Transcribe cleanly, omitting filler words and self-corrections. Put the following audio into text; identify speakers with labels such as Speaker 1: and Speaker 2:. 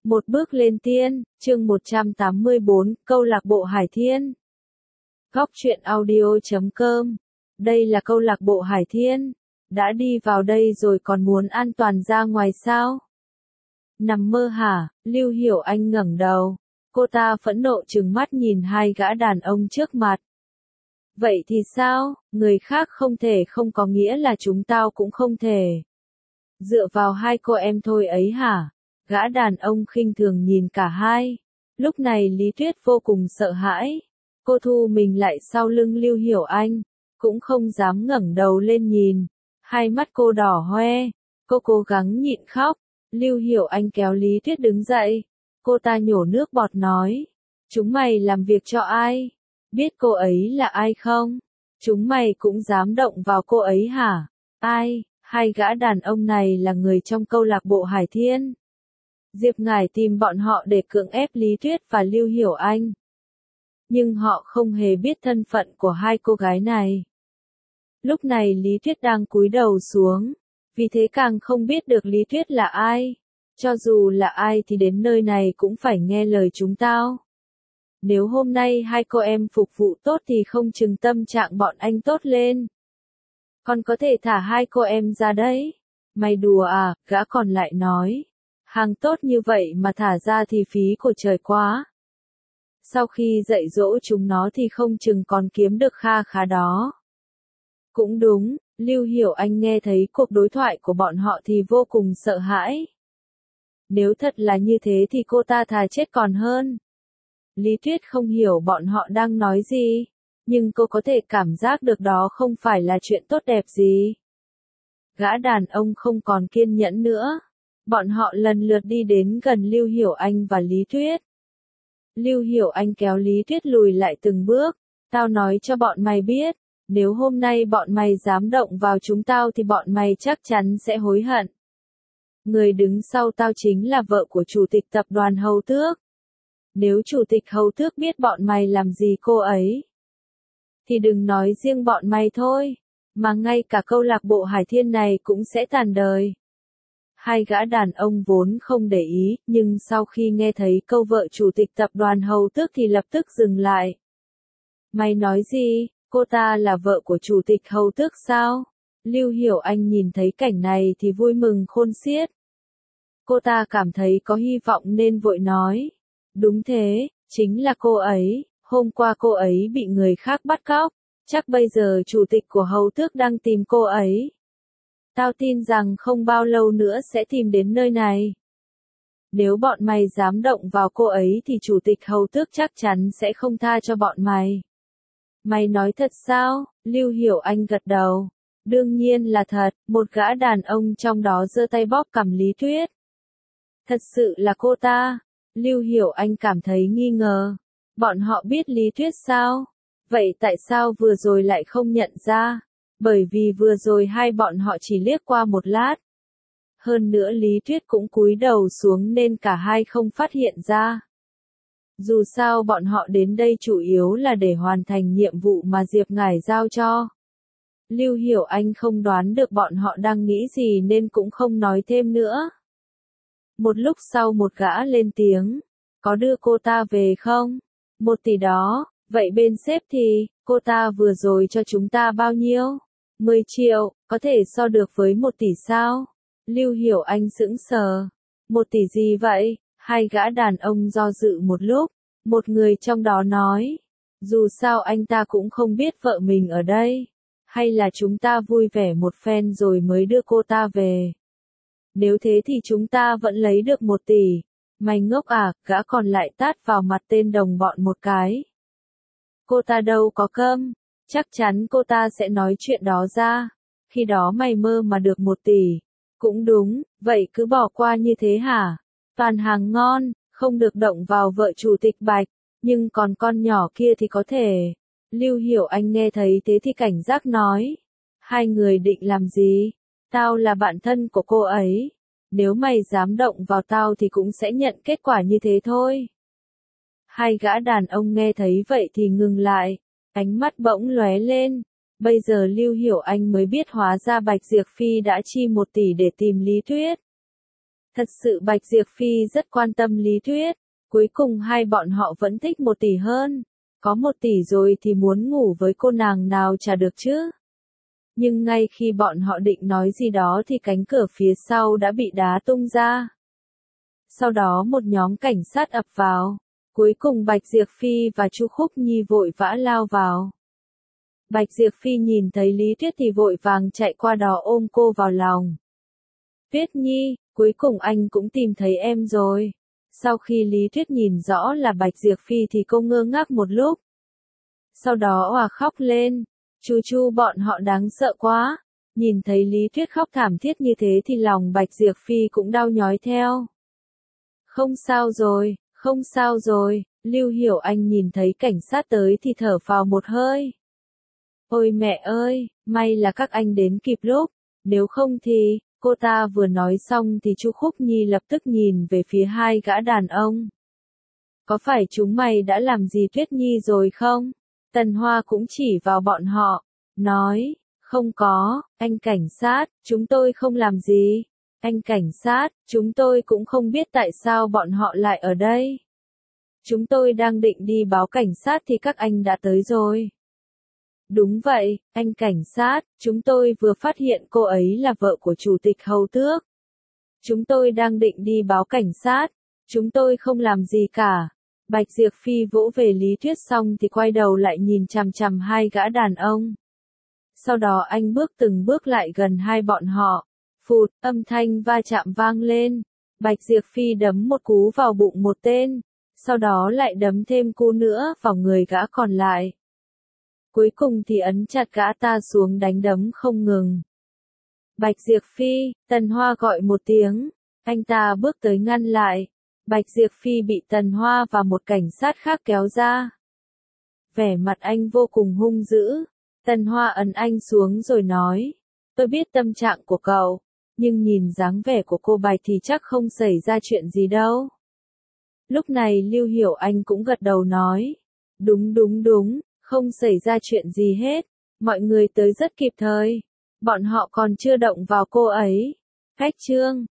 Speaker 1: Một bước lên tiên, chương 184, câu lạc bộ Hải Thiên. Góc truyện audio.com. Đây là câu lạc bộ Hải Thiên. Đã đi vào đây rồi còn muốn an toàn ra ngoài sao? Nằm mơ hả? Lưu Hiểu Anh ngẩng đầu. Cô ta phẫn nộ trừng mắt nhìn hai gã đàn ông trước mặt. Vậy thì sao? Người khác không thể không có nghĩa là chúng tao cũng không thể. Dựa vào hai cô em thôi ấy hả? Gã đàn ông khinh thường nhìn cả hai. Lúc này Lý Tuyết vô cùng sợ hãi. Cô thu mình lại sau lưng Lưu Hiểu Anh, cũng không dám ngẩng đầu lên nhìn. Hai mắt cô đỏ hoe, cô cố gắng nhịn khóc. Lưu Hiểu Anh kéo Lý Tuyết đứng dậy. Cô ta nhổ nước bọt nói. Chúng mày làm việc cho ai? Biết cô ấy là ai không? Chúng mày cũng dám động vào cô ấy hả? Ai? Hai gã đàn ông này là người trong câu lạc bộ Hải Thiên. Diệp Ngải tìm bọn họ để cưỡng ép Lý Tuyết và Lưu Hiểu Anh. Nhưng họ không hề biết thân phận của hai cô gái này. Lúc này Lý Tuyết đang cúi đầu xuống, vì thế càng không biết được Lý Tuyết là ai. Cho dù là ai thì đến nơi này cũng phải nghe lời chúng tao. Nếu hôm nay hai cô em phục vụ tốt thì không chừng tâm trạng bọn anh tốt lên. Còn có thể thả hai cô em ra đấy. Mày đùa à? Gã còn lại nói. Hàng tốt như vậy mà thả ra thì phí của trời quá. Sau khi dạy dỗ chúng nó thì không chừng còn kiếm được kha khá đó. Cũng đúng, Lưu Hiểu Anh nghe thấy cuộc đối thoại của bọn họ thì vô cùng sợ hãi. Nếu thật là như thế thì cô ta thà chết còn hơn. Lý Tuyết không hiểu bọn họ đang nói gì, nhưng cô có thể cảm giác được đó không phải là chuyện tốt đẹp gì. Gã đàn ông không còn kiên nhẫn nữa. Bọn họ lần lượt đi đến gần Lưu Hiểu Anh và Lý Tuyết. Lưu Hiểu Anh kéo Lý Tuyết lùi lại từng bước. Tao nói cho bọn mày biết, nếu hôm nay bọn mày dám động vào chúng tao thì bọn mày chắc chắn sẽ hối hận. Người đứng sau tao chính là vợ của chủ tịch tập đoàn Hầu Tước. Nếu chủ tịch Hầu Tước biết bọn mày làm gì cô ấy, thì đừng nói riêng bọn mày thôi, mà ngay cả câu lạc bộ Hải Thiên này cũng sẽ tàn đời. Hai gã đàn ông vốn không để ý, nhưng sau khi nghe thấy câu vợ chủ tịch tập đoàn Hầu Tước thì lập tức dừng lại. Mày nói gì? Cô ta là vợ của chủ tịch Hầu Tước sao? Lưu Hiểu Anh nhìn thấy cảnh này thì vui mừng khôn xiết. Cô ta cảm thấy có hy vọng nên vội nói. Đúng thế, chính là cô ấy. Hôm qua cô ấy bị người khác bắt cóc. Chắc bây giờ chủ tịch của Hầu Tước đang tìm cô ấy. Tao tin rằng không bao lâu nữa sẽ tìm đến nơi này. Nếu bọn mày dám động vào cô ấy thì chủ tịch Hầu Tước chắc chắn sẽ không tha cho bọn mày. Mày nói thật sao? Lưu Hiểu Anh gật đầu. Đương nhiên là thật, một gã đàn ông trong đó giơ tay bóp cằm Lý Tuyết. Thật sự là cô ta. Lưu Hiểu Anh cảm thấy nghi ngờ. Bọn họ biết Lý Tuyết sao? Vậy tại sao vừa rồi lại không nhận ra? Bởi vì vừa rồi hai bọn họ chỉ liếc qua một lát. Hơn nữa Lý Tuyết cũng cúi đầu xuống nên cả hai không phát hiện ra. Dù sao bọn họ đến đây chủ yếu là để hoàn thành nhiệm vụ mà Diệp Ngải giao cho. Lưu Hiểu Anh không đoán được bọn họ đang nghĩ gì nên cũng không nói thêm nữa. Một lúc sau một gã lên tiếng. Có đưa cô ta về không? 1 tỷ đó. Vậy bên sếp thì, cô ta vừa rồi cho chúng ta bao nhiêu? 10 triệu, có thể so được với 1 tỷ sao? Lưu Hiểu Anh sững sờ. 1 tỷ gì vậy? Hai gã đàn ông do dự một lúc. Một người trong đó nói. Dù sao anh ta cũng không biết vợ mình ở đây. Hay là chúng ta vui vẻ một phen rồi mới đưa cô ta về. Nếu thế thì chúng ta vẫn lấy được 1 tỷ. Mày ngốc à? Gã còn lại tát vào mặt tên đồng bọn một cái. Cô ta đâu có câm. Chắc chắn cô ta sẽ nói chuyện đó ra. Khi đó mày mơ mà được 1 tỷ. Cũng đúng, vậy cứ bỏ qua như thế hả? Toàn hàng ngon, không được động vào vợ chủ tịch Bạch. Nhưng còn con nhỏ kia thì có thể. Lưu Hiểu Anh nghe thấy thế thì cảnh giác nói. Hai người định làm gì? Tao là bạn thân của cô ấy. Nếu mày dám động vào tao thì cũng sẽ nhận kết quả như thế thôi. Hai gã đàn ông nghe thấy vậy thì ngừng lại. Ánh mắt bỗng lóe lên. Bây giờ Lưu Hiểu Anh mới biết hóa ra Bạch Diệp Phi đã chi 1 tỷ để tìm Lý Tuyết. Thật sự Bạch Diệp Phi rất quan tâm Lý Tuyết, cuối cùng hai bọn họ vẫn thích 1 tỷ hơn. Có 1 tỷ rồi thì muốn ngủ với cô nàng nào chả được chứ. Nhưng ngay khi bọn họ định nói gì đó thì cánh cửa phía sau đã bị đá tung ra. Sau đó một nhóm cảnh sát ập vào. Cuối cùng Bạch Diệp Phi và Chu Khúc Nhi vội vã lao vào. Bạch Diệp Phi nhìn thấy Lý Tuyết thì vội vàng chạy qua đó ôm cô vào lòng. Tuyết Nhi, cuối cùng anh cũng tìm thấy em rồi. Sau khi Lý Tuyết nhìn rõ là Bạch Diệp Phi thì cô ngơ ngác một lúc. Sau đó òa khóc lên. Chu bọn họ đáng sợ quá. Nhìn thấy Lý Tuyết khóc thảm thiết như thế thì lòng Bạch Diệp Phi cũng đau nhói theo. Không sao rồi, không sao rồi. Lưu Hiểu Anh nhìn thấy cảnh sát tới thì thở phào một hơi. Ôi mẹ ơi, may là các anh đến kịp lúc. Nếu không thì, cô ta vừa nói xong thì Chu Khúc Nhi lập tức nhìn về phía hai gã đàn ông. Có phải chúng mày đã làm gì Tuyết Nhi rồi không? Tần Hoa cũng chỉ vào bọn họ, nói, không có, anh cảnh sát, chúng tôi không làm gì. Anh cảnh sát, chúng tôi cũng không biết tại sao bọn họ lại ở đây. Chúng tôi đang định đi báo cảnh sát thì các anh đã tới rồi. Đúng vậy, anh cảnh sát, chúng tôi vừa phát hiện cô ấy là vợ của Chủ tịch Hầu Tước. Chúng tôi đang định đi báo cảnh sát, chúng tôi không làm gì cả. Bạch Diệp Phi vỗ về Lý Tuyết xong thì quay đầu lại nhìn chằm chằm hai gã đàn ông. Sau đó anh bước từng bước lại gần hai bọn họ. Phụt, âm thanh va chạm vang lên. Bạch Diệp Phi đấm một cú vào bụng một tên. Sau đó lại đấm thêm cú nữa vào người gã còn lại. Cuối cùng thì ấn chặt gã ta xuống đánh đấm không ngừng. Bạch Diệp Phi, Tần Hoa gọi một tiếng. Anh ta bước tới ngăn lại. Bạch Diệp Phi bị Tần Hoa và một cảnh sát khác kéo ra. Vẻ mặt anh vô cùng hung dữ. Tần Hoa ấn anh xuống rồi nói. Tôi biết tâm trạng của cậu, nhưng nhìn dáng vẻ của cô Bạch thì chắc không xảy ra chuyện gì đâu. Lúc này Lưu Hiểu Anh cũng gật đầu nói. Đúng, không xảy ra chuyện gì hết. Mọi người tới rất kịp thời. Bọn họ còn chưa động vào cô ấy. Khách trương,